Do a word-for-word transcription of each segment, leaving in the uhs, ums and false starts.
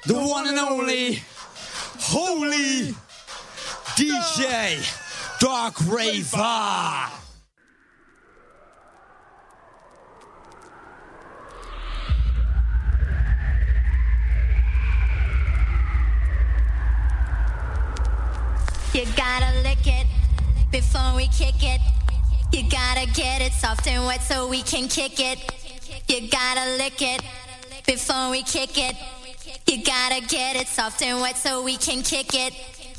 the one and only, holy D J Dark Raver. You gotta lick it before we kick it. You gotta get it soft and wet so we can kick it. You gotta lick it before we kick it. You gotta get it soft and wet so we can kick it.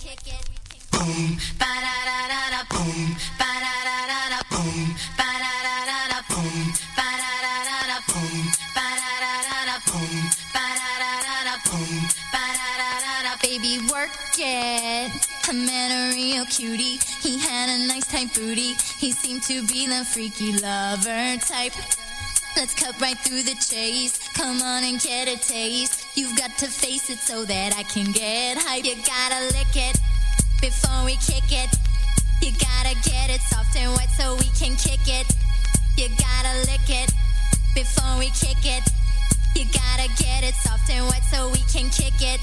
Boom, ba da da da da, boom, ba da da da da, boom, ba da da da da, boom, ba da da da da, boom, ba da da da da, boom, ba da da da da, boom, ba da da da da. Baby, work it. I met a real cutie. He had a nice tight booty. He seemed to be the freaky lover type. Let's cut right through the chase. Come on and get a taste. You've got to face it so that I can get hype. You gotta lick it before we kick it. You gotta get it soft and wet so we can kick it. You gotta lick it before we kick it. You gotta get it soft and wet so we can kick it.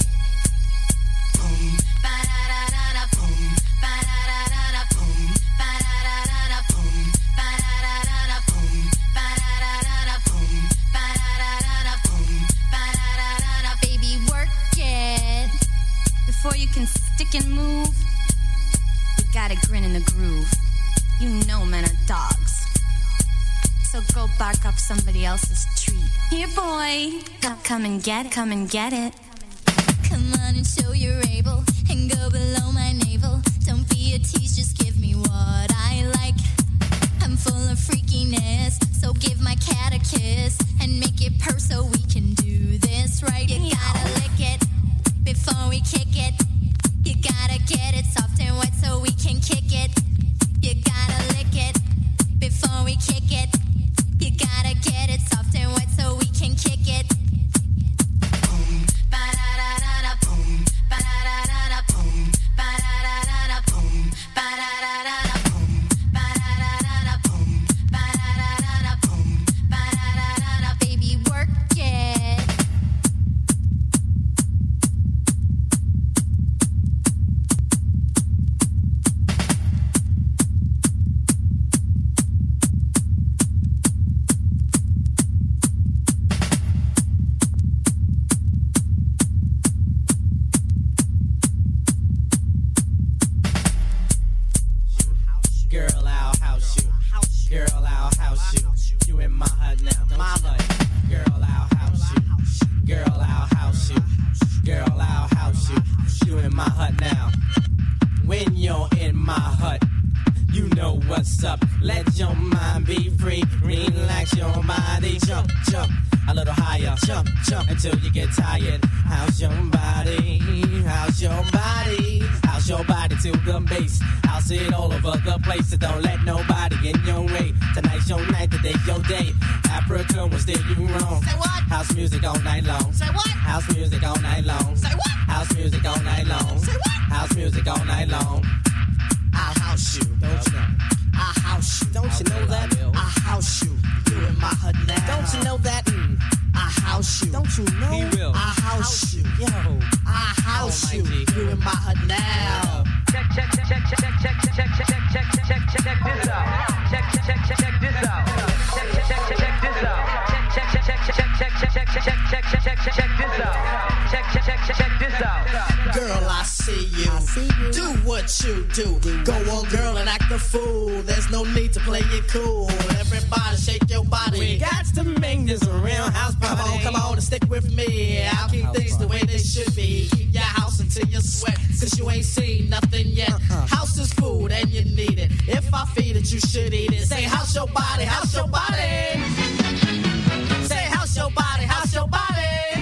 Boom, ba da da da da, boom, ba da da da da, boom, ba da da da da, boom, ba da da da da, boom, ba da da da da, boom, ba da da da da, boom, ba da da da da. Baby, work it. Before you can stick and move, you gotta grin in the groove. You know men are dogs, so go bark up somebody else's tree. Here, boy, come, come and get it, come and get it. Come on and show you're able, and go below my navel. Don't be a tease, just give me what I like. I'm full of freakiness, so give my cat a kiss and make it purr so we can do this right. You gotta lick it before we kick it. You gotta get it soft and wet so we can kick it. You gotta lick it before we kick it. You gotta get it soft and wet so we can kick it. Boom, ba da da da da, boom, ba da da da da, boom, ba da da da da, boom, ba da da da da, boom, ba da da da da, boom, ba da da da da, boom, ba da da da da. Baby, work it. Girl, I'll house you. Girl, I'll house you. You in my hut now. My hut. Girl, I'll house you. Girl, I'll house you. Girl, I'll house you. You in my hut now. When you're in my hut, you know what's up. Let your mind be free. Relax your body. Jump, jump. A little higher. Jump, jump until you get tired. How's your body? How's your body? How's your body to the bass? I'll see it all over the place. So don't let nobody in your way. Tonight's your night, today's your day. Africa will steer you wrong. Say what? House music all night long. Say what? House music all night long. Say what? House music all night long. Say what? House music all night long. I'll house you, Don't you know? I'll house you. Don't you know that? I'll house you. You in my hut now. Don't you know that? Mm. I'll house you. Don't you know? He will. I'll house you. Yo. I'll house you. Almighty. You in my hut now. Check, check, check, check, check, check, check, check, check, check, check, check, check this out. Check, check, check, check, check this out. Check, check, check, check, check this out. Check, check, check, check, check, check, check, check, check, check, check, check, check, check this out. Check, check, check, check, check this out. Girl, I see you. I see you. Do what you do. Go on, girl, and act a fool. There's no need to play it cool. Everybody shake your body. We got to make this a real house party. Come on, come on and stick with me. I'll keep things the way they should be. Keep your house until you sweat, cause you ain't seen nothing yet. Uh-uh. House is food and you need it. If I feed it, you should eat it. Say, house your body, house your body. Say, house your body, house your body.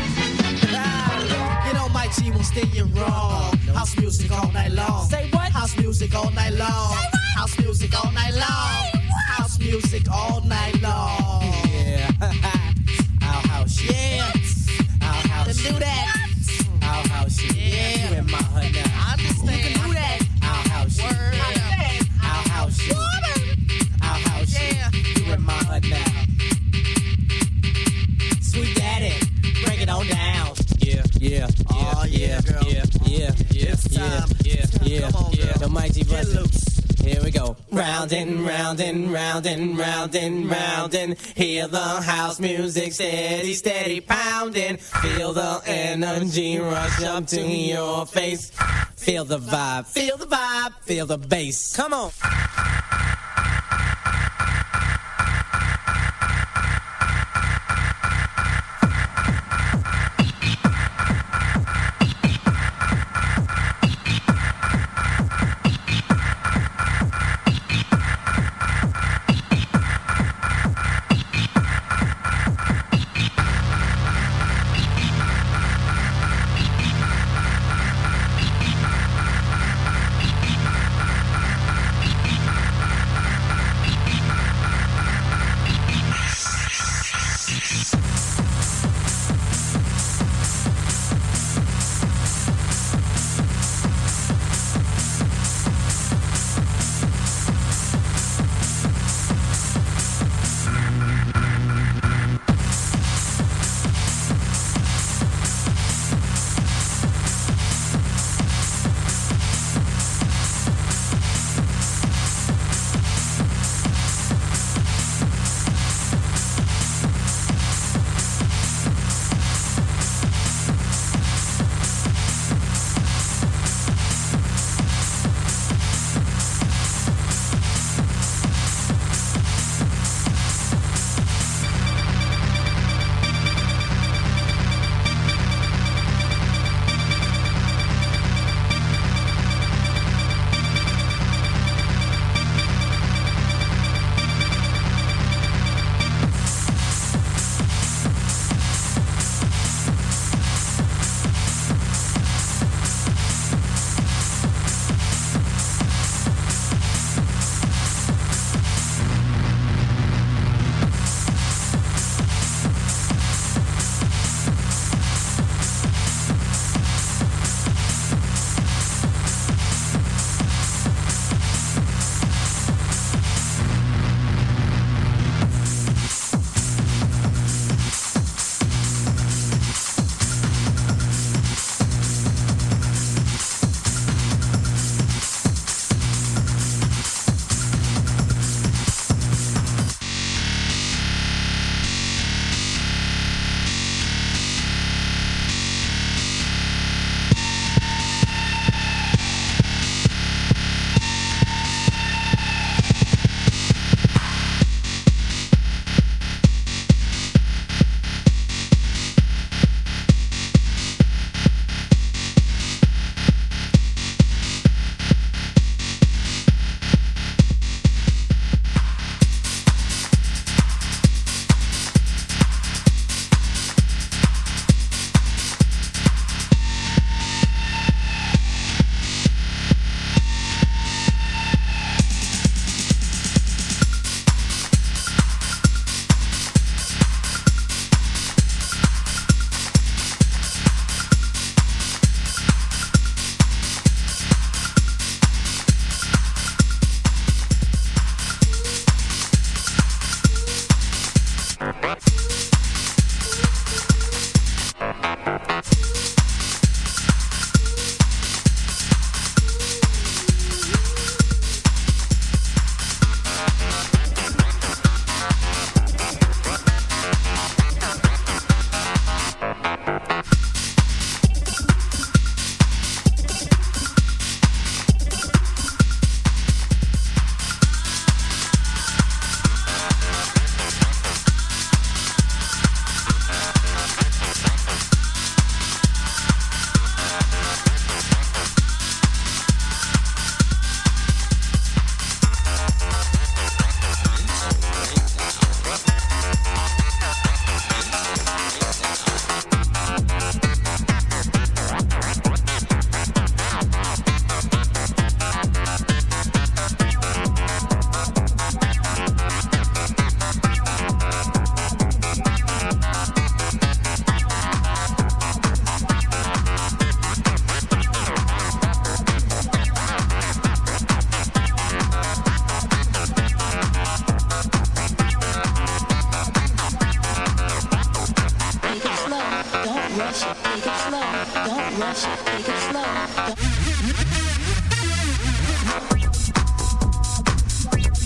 Ah, you know my G won't steer you wrong. House music all night long. Say what? House music all night long. House music all night long. House music all night long. Yeah. I'll house you. Yeah. I'll house Then you. do that. I'll house you. Yeah. You in my hut now. I understand. You can do that. I'll house you. Word. I'll house you. I'll house Yeah. you. You in my hut now. Sweet daddy, break it on down. Yeah, yeah, yeah. round and round and round and round and round and hear the house music steady, steady pounding. Feel the energy rush up to your face. Feel the vibe, feel the vibe, feel the bass. Come on. rush it, take it slow. Don't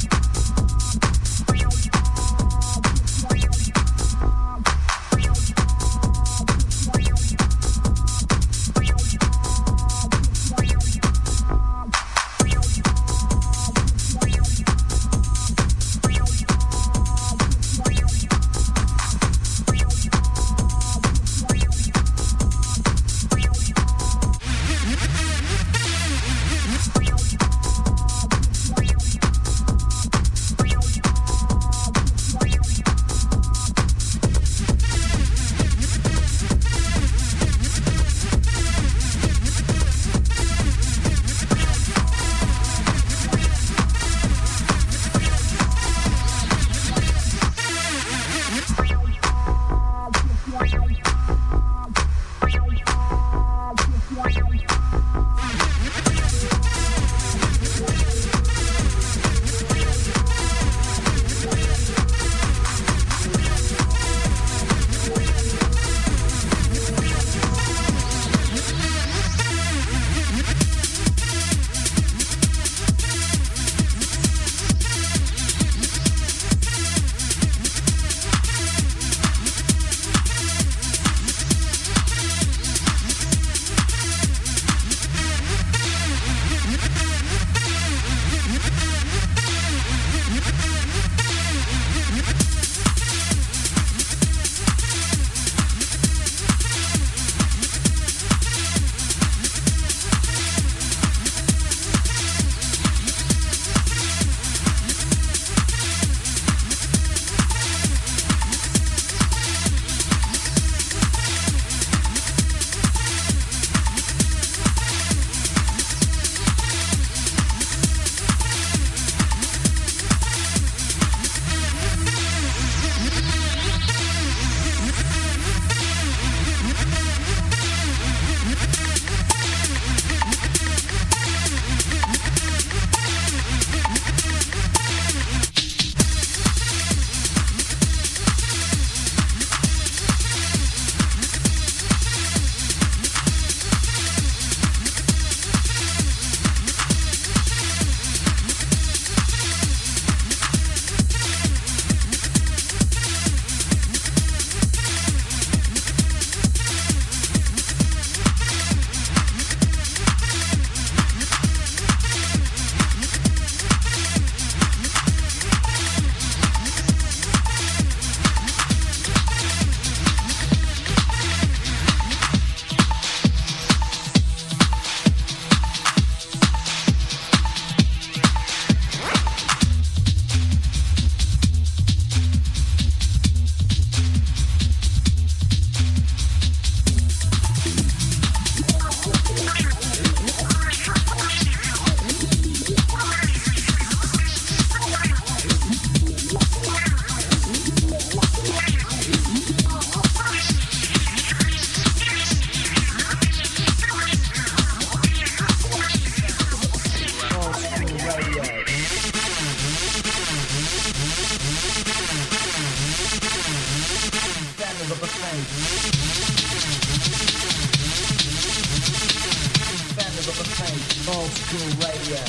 Old School Radio.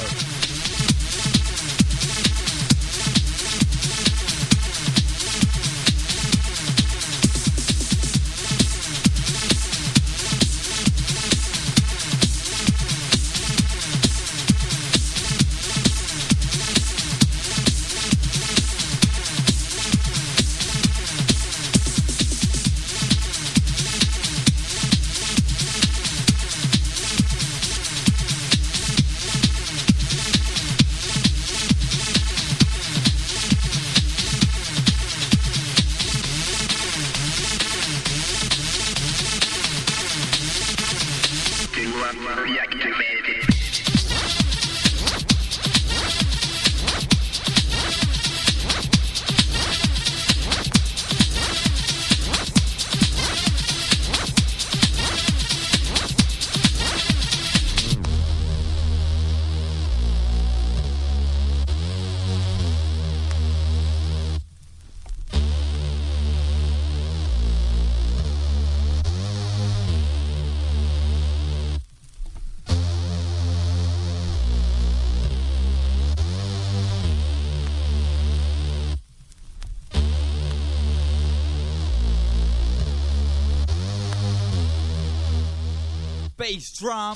Bass drum.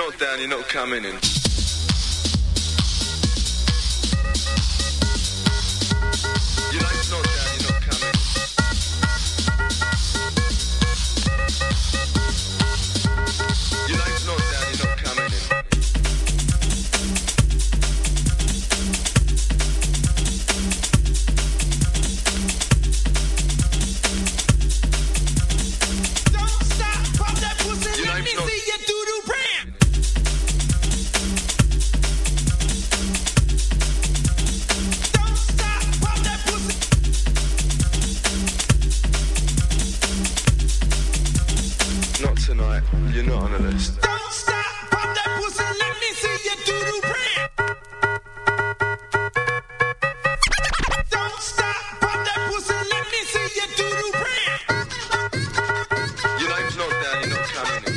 not down, you're not coming in. Your lights not down, you're not coming. Your lights not down, you're not coming in. Don't stop, pop that pussy, Your let me lights not- see you do the brand. Don't stop, pop that pussy. Not tonight, you're not on the list. Don't stop, pop that pussy, let me see you do the brand. Don't stop, pop that pussy, let me see you do the brand. Your lights not down, you're not coming in.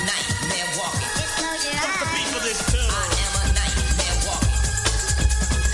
What's the beat for this tune? I am a nightmare walking.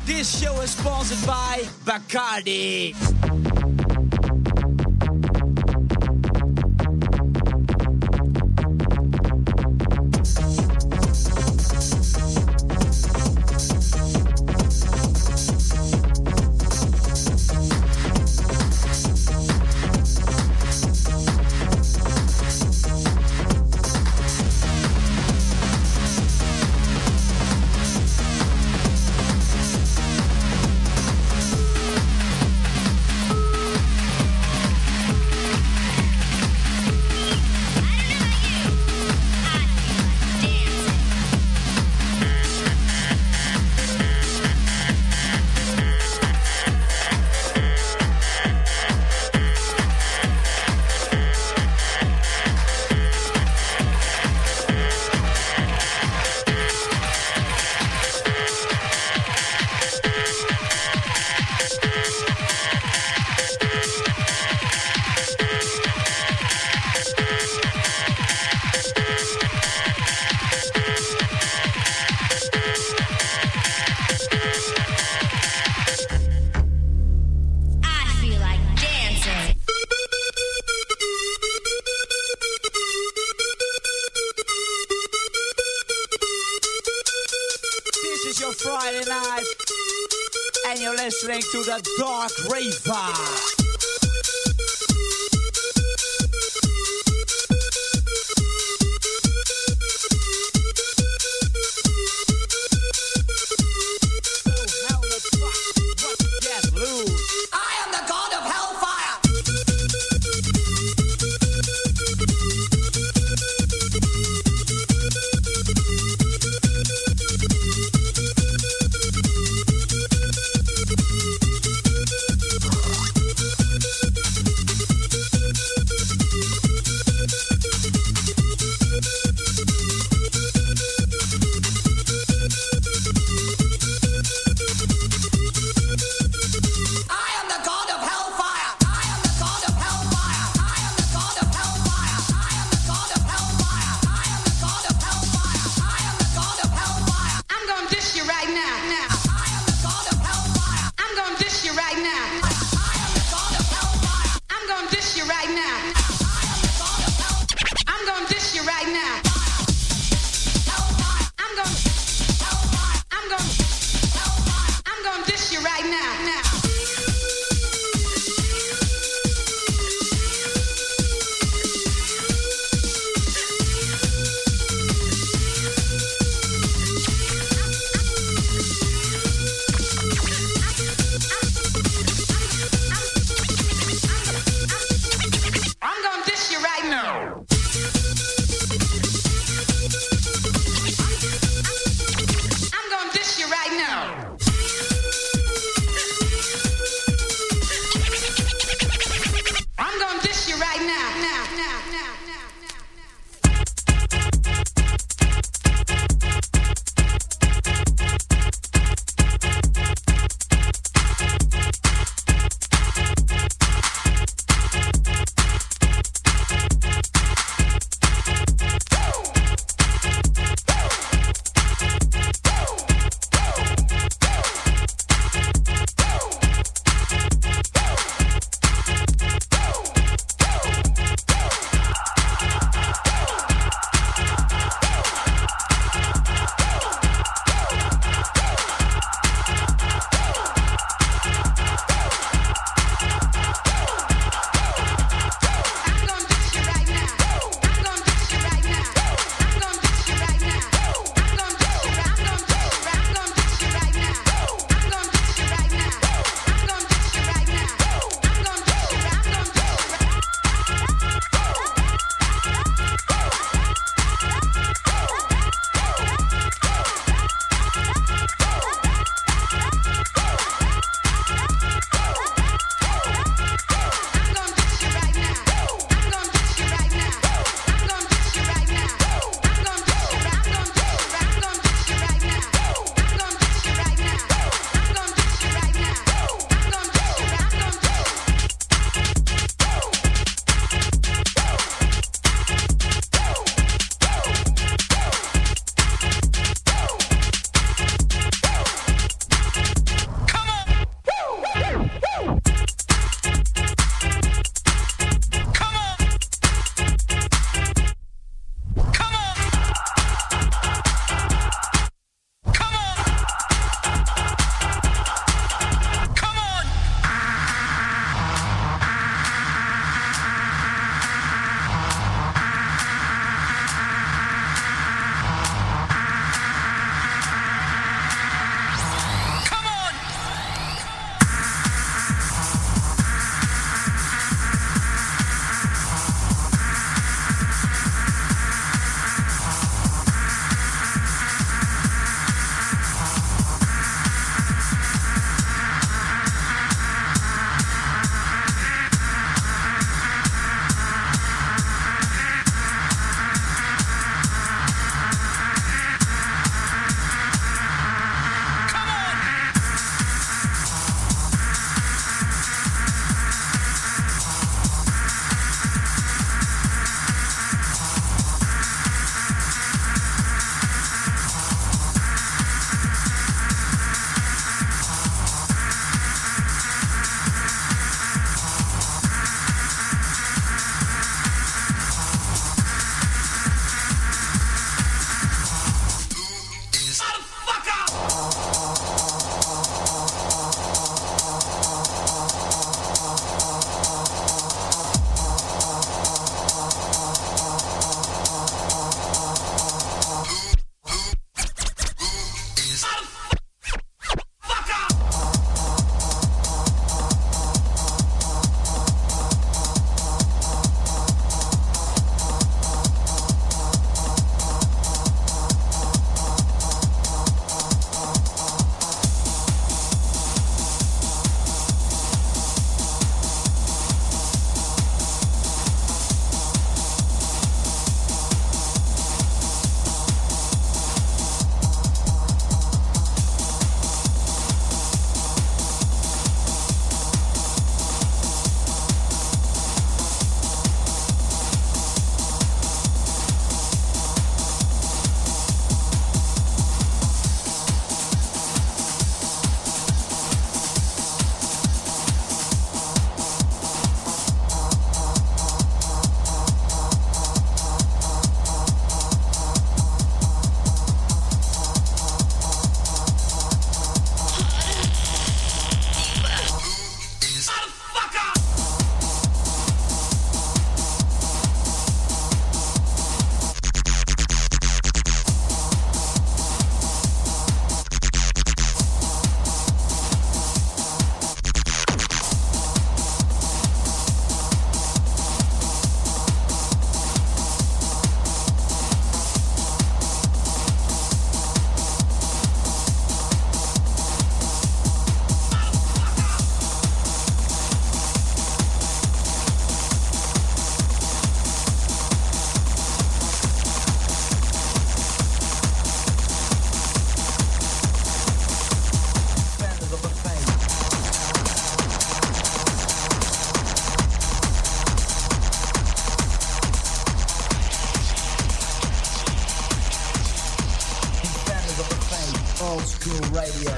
This show is sponsored by Bacardi. Listening to the Dark Raver. Radio.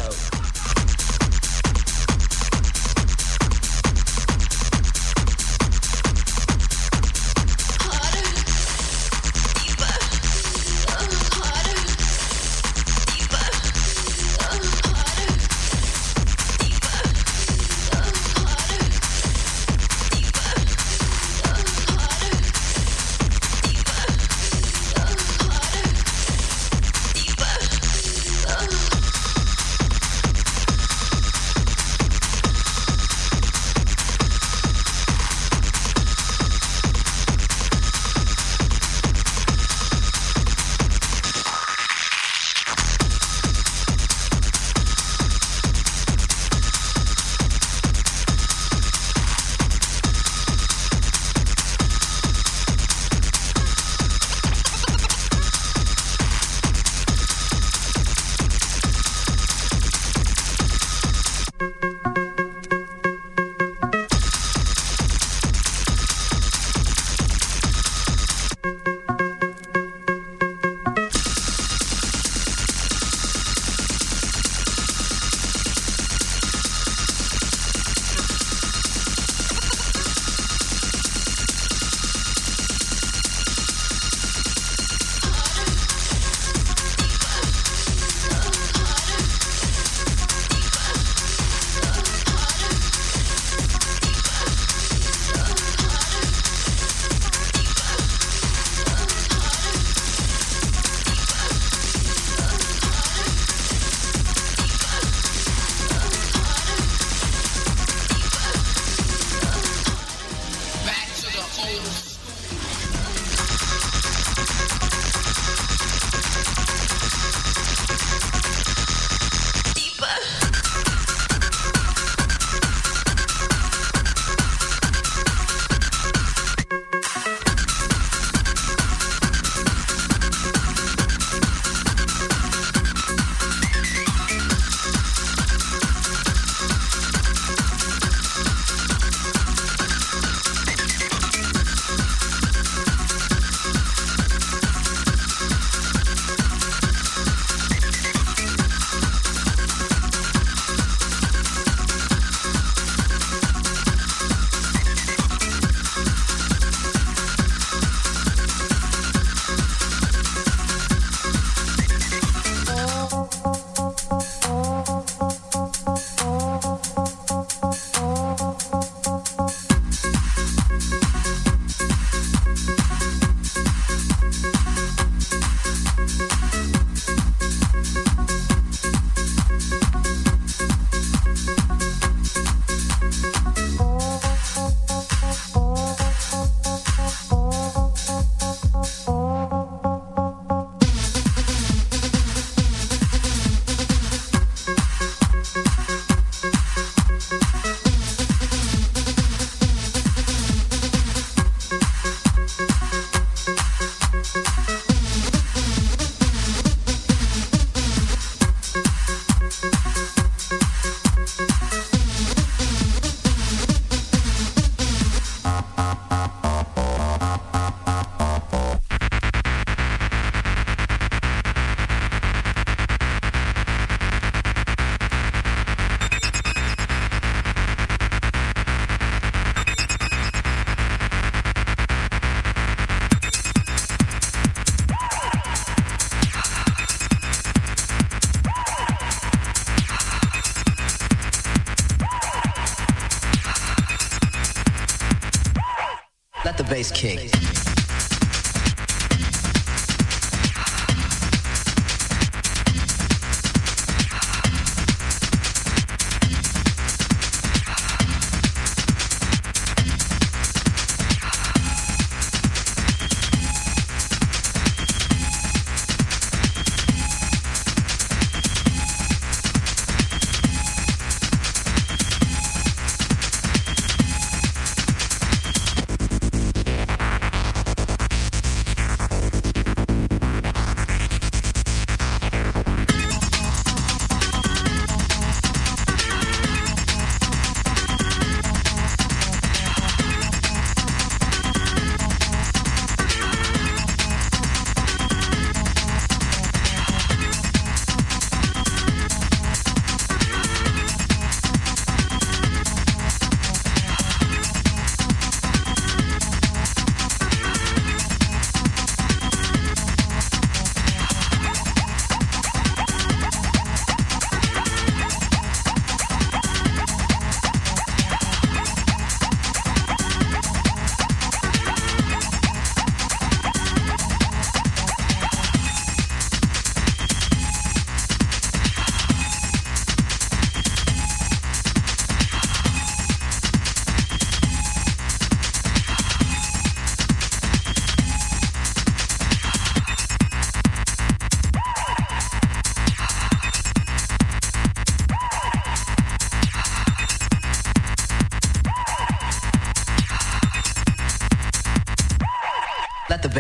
Let the bass kick.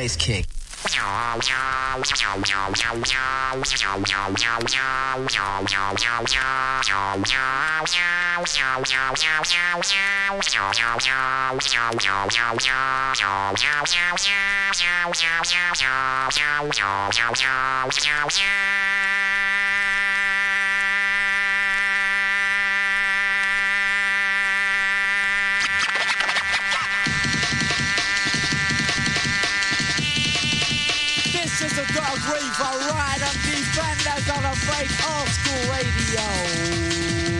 bass kick. This is the Dog Reaver Ride on Defenders on a fake old school radio.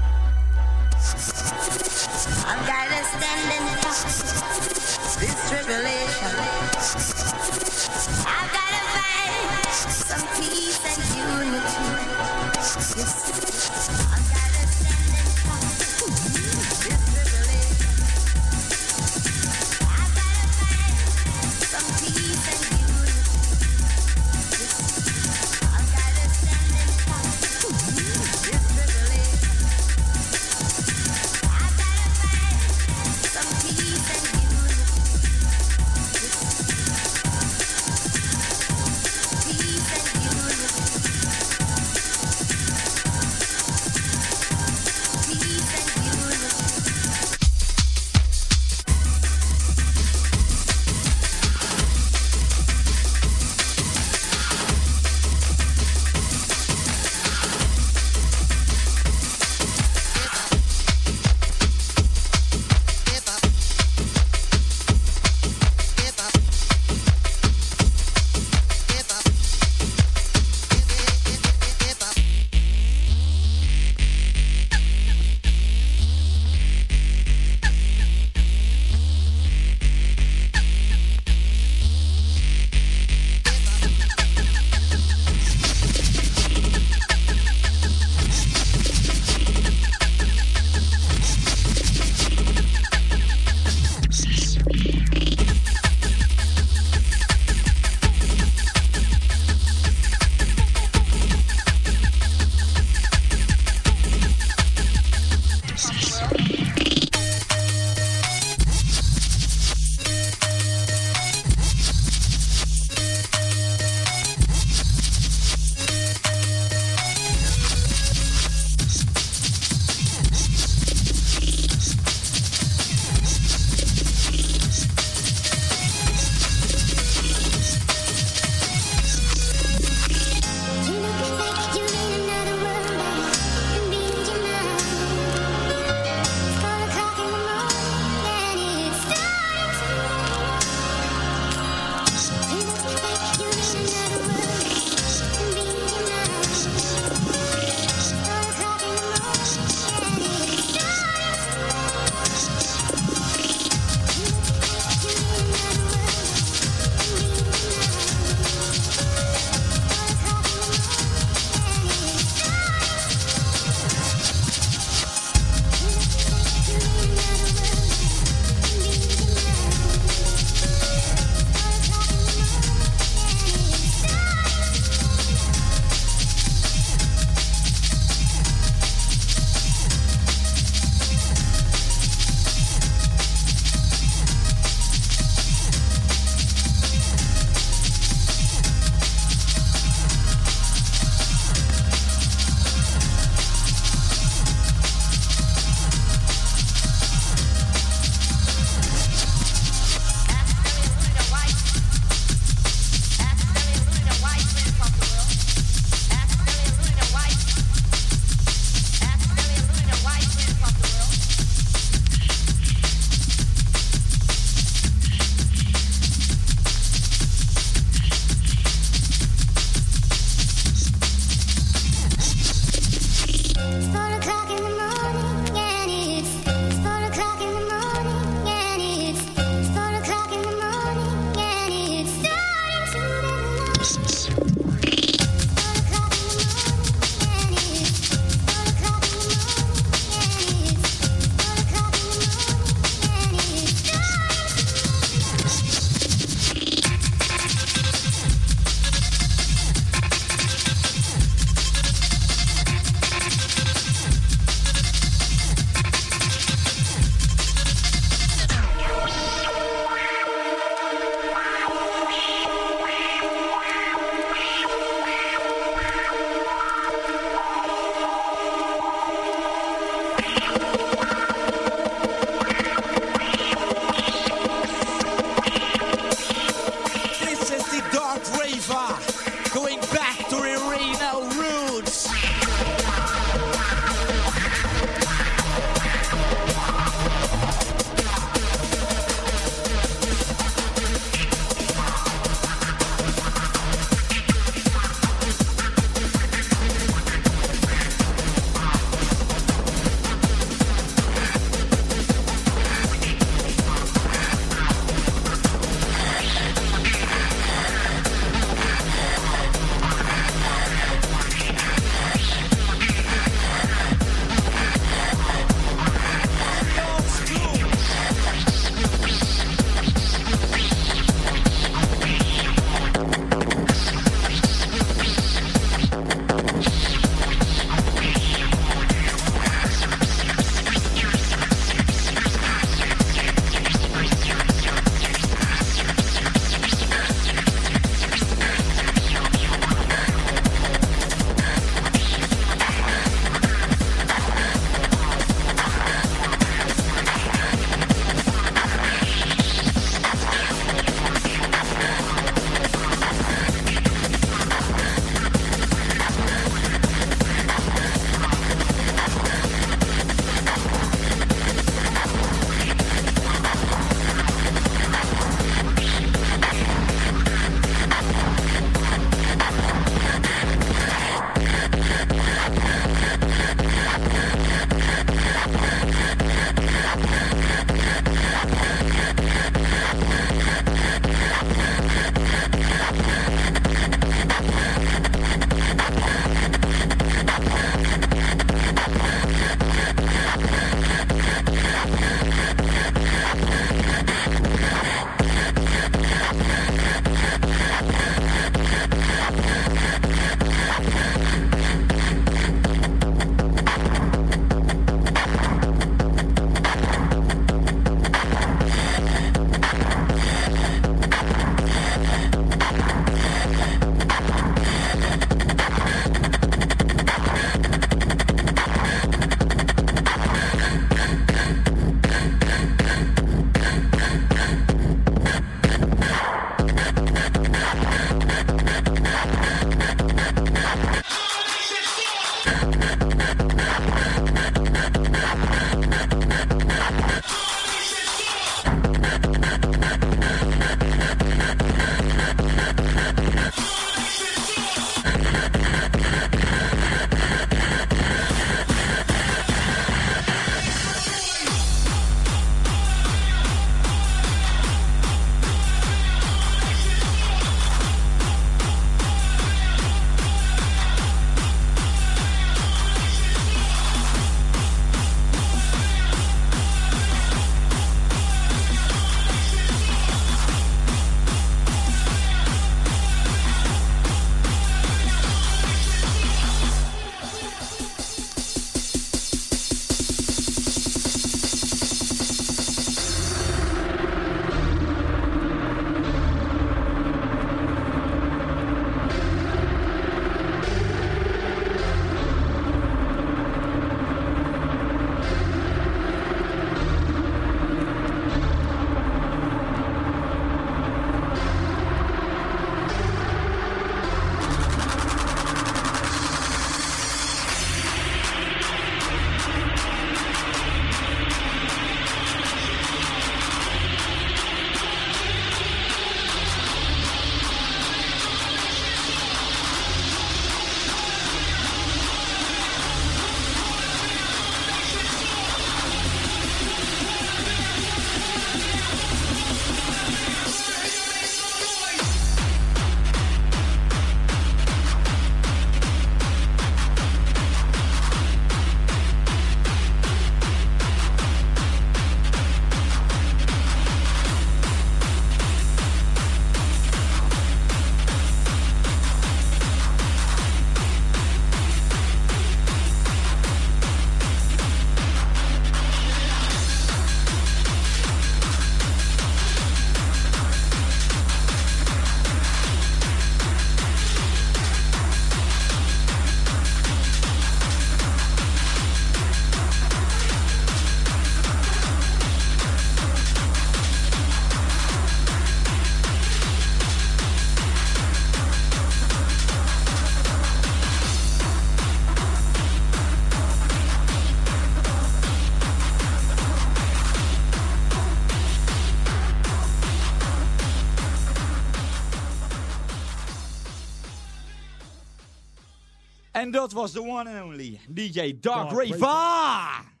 En dat was de one and only D J Dark, Dark Raver.